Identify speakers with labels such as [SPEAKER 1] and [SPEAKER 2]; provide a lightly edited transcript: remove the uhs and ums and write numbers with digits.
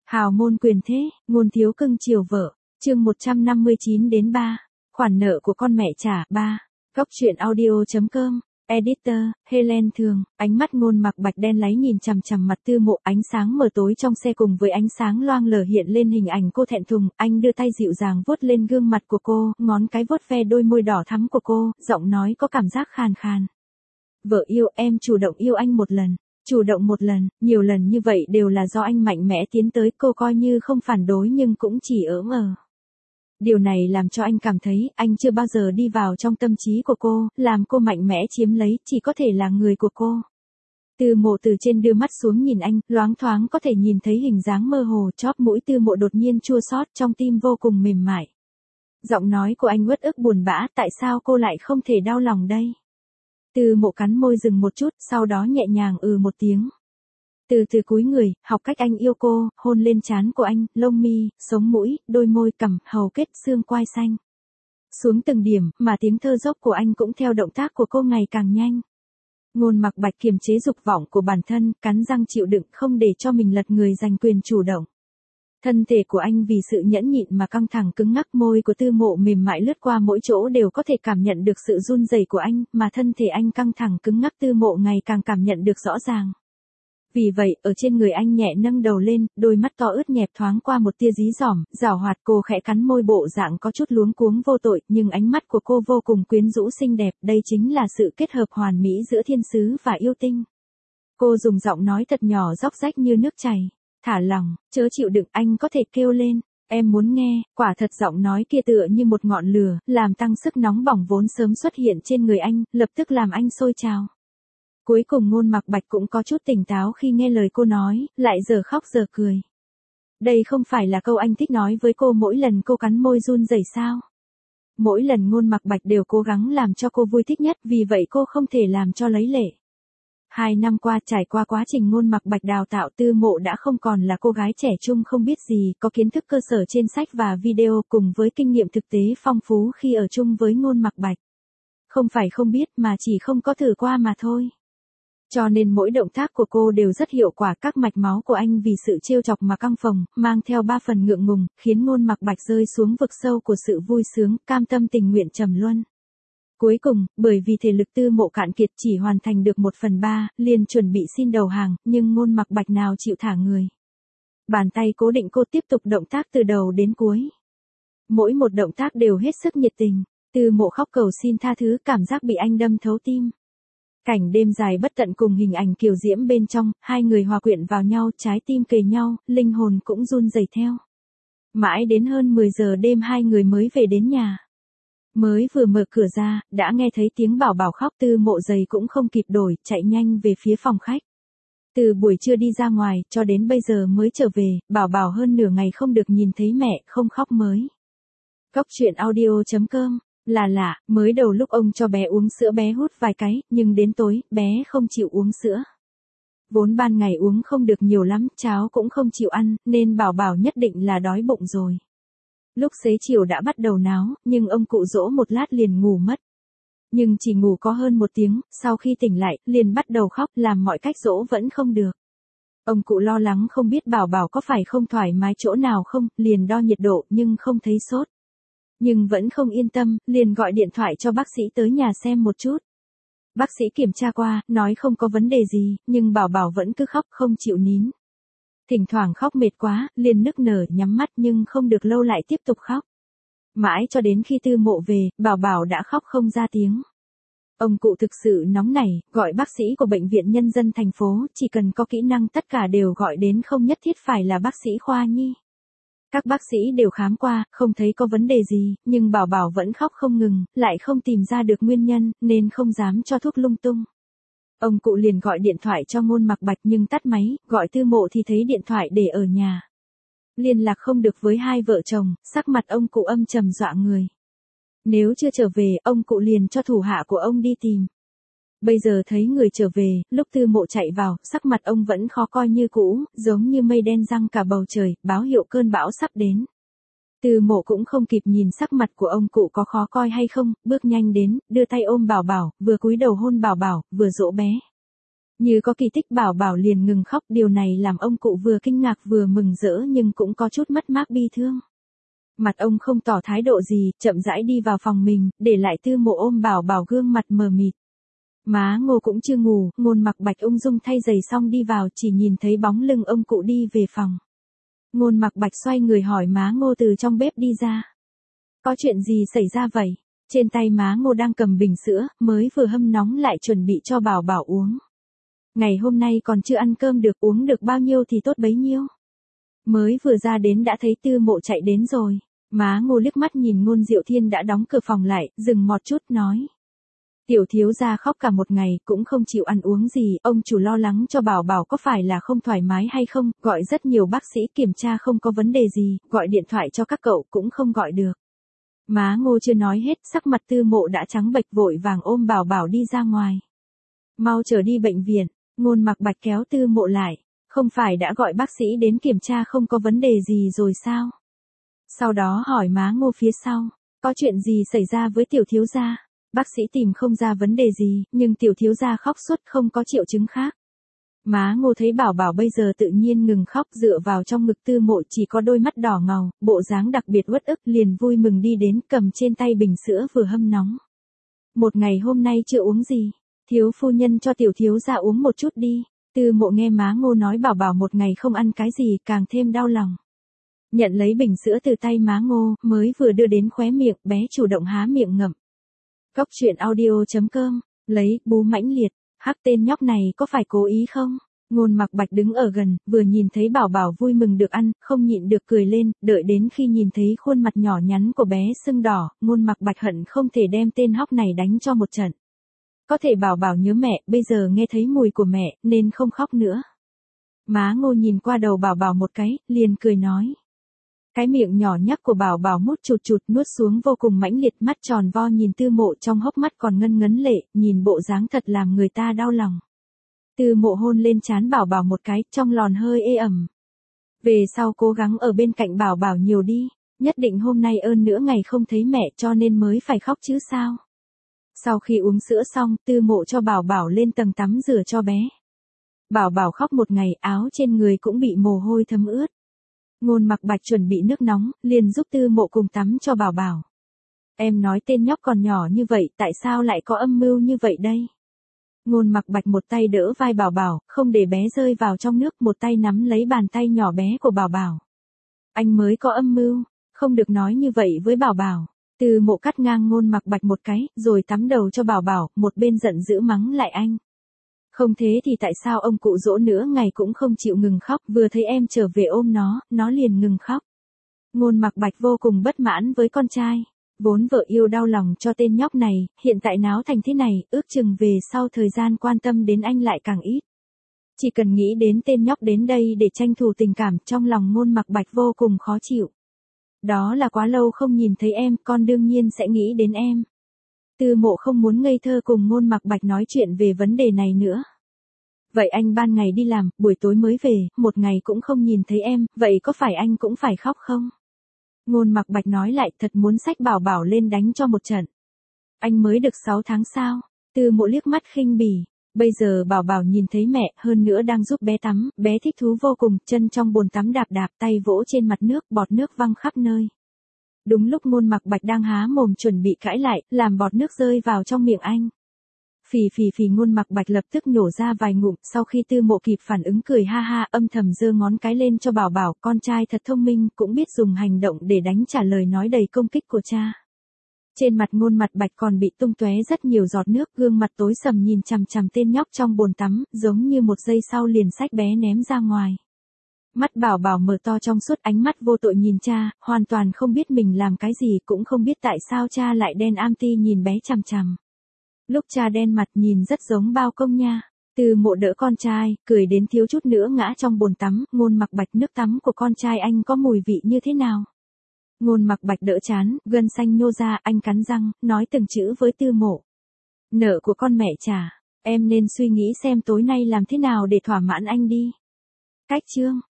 [SPEAKER 1] Hào môn quyền thế, ngôn thiếu cưng chiều vợ. Chương 159 đến 3. Khoản nợ của con mẹ trả 3. Góc truyện audio.com. Editor, Helen Thường, ánh mắt Ngôn Mặc Bạch đen láy nhìn chằm chằm mặt Tư Mộ, ánh sáng mờ tối trong xe cùng với ánh sáng loang lờ hiện lên hình ảnh cô thẹn thùng, anh đưa tay dịu dàng vuốt lên gương mặt của cô, ngón cái vuốt ve đôi môi đỏ thắm của cô, giọng nói có cảm giác khàn khàn. Vợ yêu, em chủ động yêu anh một lần. Chủ động một lần, nhiều lần như vậy đều là do anh mạnh mẽ tiến tới, cô coi như không phản đối nhưng cũng chỉ ỡm ờ. Điều này làm cho anh cảm thấy anh chưa bao giờ đi vào trong tâm trí của cô, làm cô mạnh mẽ chiếm lấy, chỉ có thể là người của cô. Tư Mộ từ trên đưa mắt xuống nhìn anh, loáng thoáng có thể nhìn thấy hình dáng mơ hồ, chóp mũi Tư Mộ đột nhiên chua xót, trong tim vô cùng mềm mại. Giọng nói của anh uất ức buồn bã, tại sao cô lại không thể đau lòng đây? Tư Mộ cắn môi dừng một chút, sau đó nhẹ nhàng một tiếng. Từ từ cúi người, học cách anh yêu cô, hôn lên trán của anh, lông mi, sống mũi, đôi môi, cằm, hầu kết, xương quai xanh. Xuống từng điểm, mà tiếng thơ dốc của anh cũng theo động tác của cô ngày càng nhanh. Ngôn Mặc Bạch kiềm chế dục vọng của bản thân, cắn răng chịu đựng không để cho mình lật người giành quyền chủ động. Thân thể của anh vì sự nhẫn nhịn mà căng thẳng cứng ngắc, môi của Tư Mộ mềm mại lướt qua mỗi chỗ đều có thể cảm nhận được sự run rẩy của anh, mà thân thể anh căng thẳng cứng ngắc Tư Mộ ngày càng cảm nhận được rõ ràng. Vì vậy, ở trên người anh nhẹ nâng đầu lên, đôi mắt to ướt nhẹp thoáng qua một tia dí dỏm, giảo hoạt, cô khẽ cắn môi, bộ dạng có chút luống cuống vô tội, nhưng ánh mắt của cô vô cùng quyến rũ xinh đẹp, đây chính là sự kết hợp hoàn mỹ giữa thiên sứ và yêu tinh. Cô dùng giọng nói thật nhỏ róc rách như nước chảy. Thả lỏng, chớ chịu đựng, anh có thể kêu lên. Em muốn nghe, quả thật giọng nói kia tựa như một ngọn lửa, làm tăng sức nóng bỏng vốn sớm xuất hiện trên người anh, lập tức làm anh sôi trào. Cuối cùng Ngôn Mặc Bạch cũng có chút tỉnh táo khi nghe lời cô nói, lại giờ khóc giờ cười. Đây không phải là câu anh thích nói với cô mỗi lần cô cắn môi run rẩy sao? Mỗi lần Ngôn Mặc Bạch đều cố gắng làm cho cô vui thích nhất, vì vậy cô không thể làm cho lấy lệ. 2 năm qua trải qua quá trình Ngôn Mặc Bạch đào tạo, Tư Mộ đã không còn là cô gái trẻ trung không biết gì, có kiến thức cơ sở trên sách và video cùng với kinh nghiệm thực tế phong phú khi ở chung với Ngôn Mặc Bạch. Không phải không biết mà chỉ không có thử qua mà thôi. Cho nên mỗi động tác của cô đều rất hiệu quả, các mạch máu của anh vì sự trêu chọc mà căng phồng, mang theo 3 phần ngượng ngùng, khiến Ngôn Mặc Bạch rơi xuống vực sâu của sự vui sướng, cam tâm tình nguyện trầm luân. Cuối cùng, bởi vì thể lực Tư Mộ cạn kiệt chỉ hoàn thành được 1/3, liền chuẩn bị xin đầu hàng, nhưng Ngôn Mặc Bạch nào chịu thả người. Bàn tay cố định cô tiếp tục động tác từ đầu đến cuối. Mỗi một động tác đều hết sức nhiệt tình, Tư Mộ khóc cầu xin tha thứ, cảm giác bị anh đâm thấu tim. Cảnh đêm dài bất tận cùng hình ảnh kiều diễm bên trong, hai người hòa quyện vào nhau, trái tim kề nhau, linh hồn cũng run rẩy theo. Mãi đến hơn 10 giờ đêm hai người mới về đến nhà. Mới vừa mở cửa ra, đã nghe thấy tiếng Bảo Bảo khóc, Tư Mộ giày cũng không kịp đổi, chạy nhanh về phía phòng khách. Từ buổi trưa đi ra ngoài, cho đến bây giờ mới trở về, Bảo Bảo hơn nửa ngày không được nhìn thấy mẹ, không khóc mới. Góc truyện audio.com. Là lạ, mới đầu lúc ông cho bé uống sữa bé hút vài cái, nhưng đến tối, bé không chịu uống sữa. Vốn ban ngày uống không được nhiều lắm, cháo cũng không chịu ăn, nên Bảo Bảo nhất định là đói bụng rồi. Lúc xế chiều đã bắt đầu náo, nhưng ông cụ dỗ một lát liền ngủ mất. Nhưng chỉ ngủ có hơn 1 tiếng, sau khi tỉnh lại, liền bắt đầu khóc, làm mọi cách dỗ vẫn không được. Ông cụ lo lắng không biết Bảo Bảo có phải không thoải mái chỗ nào không, liền đo nhiệt độ nhưng không thấy sốt. Nhưng vẫn không yên tâm, liền gọi điện thoại cho bác sĩ tới nhà xem một chút. Bác sĩ kiểm tra qua, nói không có vấn đề gì, nhưng Bảo Bảo vẫn cứ khóc không chịu nín. Thỉnh thoảng khóc mệt quá, liền nức nở nhắm mắt nhưng không được lâu lại tiếp tục khóc. Mãi cho đến khi Tư Mộ về, Bảo Bảo đã khóc không ra tiếng. Ông cụ thực sự nóng nảy, gọi bác sĩ của Bệnh viện Nhân dân thành phố, chỉ cần có kỹ năng tất cả đều gọi đến, không nhất thiết phải là bác sĩ khoa nhi. Các bác sĩ đều khám qua, không thấy có vấn đề gì, nhưng Bảo Bảo vẫn khóc không ngừng, lại không tìm ra được nguyên nhân, nên không dám cho thuốc lung tung. Ông cụ liền gọi điện thoại cho Ngôn Mặc Bạch nhưng tắt máy, gọi Tư Mộ thì thấy điện thoại để ở nhà. Liên lạc không được với hai vợ chồng, sắc mặt ông cụ âm trầm dọa người. Nếu chưa trở về, ông cụ liền cho thủ hạ của ông đi tìm. Bây giờ thấy người trở về, lúc Tư Mộ chạy vào, sắc mặt ông vẫn khó coi như cũ, giống như mây đen giăng cả bầu trời, báo hiệu cơn bão sắp đến. Tư Mộ cũng không kịp nhìn sắc mặt của ông cụ có khó coi hay không, bước nhanh đến, đưa tay ôm Bảo Bảo, vừa cúi đầu hôn Bảo Bảo, vừa dỗ bé. Như có kỳ tích Bảo Bảo liền ngừng khóc, điều này làm ông cụ vừa kinh ngạc vừa mừng rỡ nhưng cũng có chút mất mát bi thương. Mặt ông không tỏ thái độ gì, chậm rãi đi vào phòng mình, để lại Tư Mộ ôm Bảo Bảo gương mặt mờ mịt. Má Ngô cũng chưa ngủ, Ngôn Mặc Bạch ung dung thay giày xong đi vào, chỉ nhìn thấy bóng lưng ông cụ đi về phòng. Ngôn Mặc Bạch xoay người hỏi má Ngô từ trong bếp đi ra. Có chuyện gì xảy ra vậy? Trên tay má Ngô đang cầm bình sữa, mới vừa hâm nóng lại chuẩn bị cho Bảo Bảo uống. Ngày hôm nay còn chưa ăn cơm được, uống được bao nhiêu thì tốt bấy nhiêu. Mới vừa ra đến đã thấy Tư Mộ chạy đến rồi. Má Ngô liếc mắt nhìn Ngôn Diệu Thiên đã đóng cửa phòng lại, dừng một chút nói. Tiểu thiếu gia khóc cả một ngày, cũng không chịu ăn uống gì, ông chủ lo lắng cho Bảo Bảo có phải là không thoải mái hay không, gọi rất nhiều bác sĩ kiểm tra không có vấn đề gì, gọi điện thoại cho các cậu cũng không gọi được. Má Ngô chưa nói hết, sắc mặt Tư Mộ đã trắng bệch, vội vàng ôm Bảo Bảo đi ra ngoài. Mau chở đi bệnh viện. Ngôn Mặc Bạch kéo Tư Mộ lại. Không phải đã gọi bác sĩ đến kiểm tra không có vấn đề gì rồi sao? Sau đó hỏi má Ngô phía sau. Có chuyện gì xảy ra với tiểu thiếu gia? Bác sĩ tìm không ra vấn đề gì, nhưng tiểu thiếu gia khóc suốt không có triệu chứng khác. Má Ngô thấy Bảo Bảo bây giờ tự nhiên ngừng khóc, dựa vào trong ngực Tư Mộ, chỉ có đôi mắt đỏ ngầu, bộ dáng đặc biệt uất ức, liền vui mừng đi đến, cầm trên tay bình sữa vừa hâm nóng. Một ngày hôm nay chưa uống gì, thiếu phu nhân cho tiểu thiếu gia uống một chút đi. Tư Mộ nghe má Ngô nói Bảo Bảo một ngày không ăn cái gì, càng thêm đau lòng. Nhận lấy bình sữa từ tay má Ngô, mới vừa đưa đến khóe miệng, bé chủ động há miệng ngậm. Cóc truyện audio.com, lấy, bú mãnh liệt, hắc tên nhóc này có phải cố ý không? Ngôn Mặc Bạch đứng ở gần, vừa nhìn thấy Bảo Bảo vui mừng được ăn, không nhịn được cười lên, đợi đến khi nhìn thấy khuôn mặt nhỏ nhắn của bé sưng đỏ, Ngôn Mặc Bạch hận không thể đem tên hóc này đánh cho một trận. Có thể Bảo Bảo nhớ mẹ, bây giờ nghe thấy mùi của mẹ, nên không khóc nữa. Má Ngô nhìn qua đầu Bảo Bảo một cái, liền cười nói. Cái miệng nhỏ nhắc của Bảo Bảo mút chụt chụt nuốt xuống vô cùng mãnh liệt, mắt tròn vo nhìn Tư Mộ, trong hốc mắt còn ngân ngấn lệ, nhìn bộ dáng thật làm người ta đau lòng. Tư Mộ hôn lên trán Bảo Bảo một cái, trong lòn hơi ê ẩm. Về sau cố gắng ở bên cạnh Bảo Bảo nhiều đi, nhất định hôm nay ơn nữa ngày không thấy mẹ cho nên mới phải khóc chứ sao. Sau khi uống sữa xong, Tư Mộ cho Bảo Bảo lên tầng tắm rửa cho bé. Bảo Bảo khóc một ngày, áo trên người cũng bị mồ hôi thấm ướt. Ngôn Mặc Bạch chuẩn bị nước nóng, liền giúp Tư Mộ cùng tắm cho Bảo Bảo. Em nói tên nhóc còn nhỏ như vậy, tại sao lại có âm mưu như vậy đây? Ngôn Mặc Bạch một tay đỡ vai Bảo Bảo, không để bé rơi vào trong nước, một tay nắm lấy bàn tay nhỏ bé của Bảo Bảo. Anh mới có âm mưu, không được nói như vậy với Bảo Bảo. Tư Mộ cắt ngang Ngôn Mặc Bạch một cái, rồi tắm đầu cho Bảo Bảo, một bên giận dữ mắng lại anh. Không thế thì tại sao ông cụ dỗ nữa ngày cũng không chịu ngừng khóc, vừa thấy em trở về ôm nó liền ngừng khóc. Ngôn Mặc Bạch vô cùng bất mãn với con trai. Vốn vợ yêu đau lòng cho tên nhóc này, hiện tại náo thành thế này, ước chừng về sau thời gian quan tâm đến anh lại càng ít. Chỉ cần nghĩ đến tên nhóc đến đây để tranh thủ tình cảm, trong lòng Ngôn Mặc Bạch vô cùng khó chịu. Đó là quá lâu không nhìn thấy em, con đương nhiên sẽ nghĩ đến em. Tư Mộ không muốn ngây thơ cùng Ngôn Mặc Bạch nói chuyện về vấn đề này nữa. Vậy anh ban ngày đi làm, buổi tối mới về, một ngày cũng không nhìn thấy em, vậy có phải anh cũng phải khóc không? Ngôn Mặc Bạch nói lại, thật muốn xách Bảo Bảo lên đánh cho một trận. Anh mới được 6 tháng sao? Tư Mộ liếc mắt khinh bỉ. Bây giờ Bảo Bảo nhìn thấy mẹ, hơn nữa đang giúp bé tắm, bé thích thú vô cùng, chân trong bồn tắm đạp đạp, tay vỗ trên mặt nước, bọt nước văng khắp nơi. Đúng lúc Ngôn Mặc Bạch đang há mồm chuẩn bị cãi lại, làm bọt nước rơi vào trong miệng anh. Phì phì phì, Ngôn Mặc Bạch lập tức nhổ ra vài ngụm, sau khi Tư Mộ kịp phản ứng cười ha ha, âm thầm giơ ngón cái lên cho Bảo Bảo, con trai thật thông minh, cũng biết dùng hành động để đánh trả lời nói đầy công kích của cha. Trên mặt Ngôn Mặc Bạch còn bị tung tóe rất nhiều giọt nước, gương mặt tối sầm nhìn chằm chằm tên nhóc trong bồn tắm, giống như một giây sau liền xách bé ném ra ngoài. Mắt Bảo Bảo mở to trong suốt, ánh mắt vô tội nhìn cha, hoàn toàn không biết mình làm cái gì, cũng không biết tại sao cha lại đen am ti nhìn bé chằm chằm. Lúc cha đen mặt nhìn rất giống bao công nha. Tư Mộ đỡ con trai, cười đến thiếu chút nữa ngã trong bồn tắm. Ngôn Mặc Bạch, nước tắm của con trai anh có mùi vị như thế nào? Ngôn Mặc Bạch đỡ chán, gân xanh nhô ra, anh cắn răng, nói từng chữ với Tư Mộ. Nợ của con mẹ trả, em nên suy nghĩ xem tối nay làm thế nào để thỏa mãn anh đi. Cách chương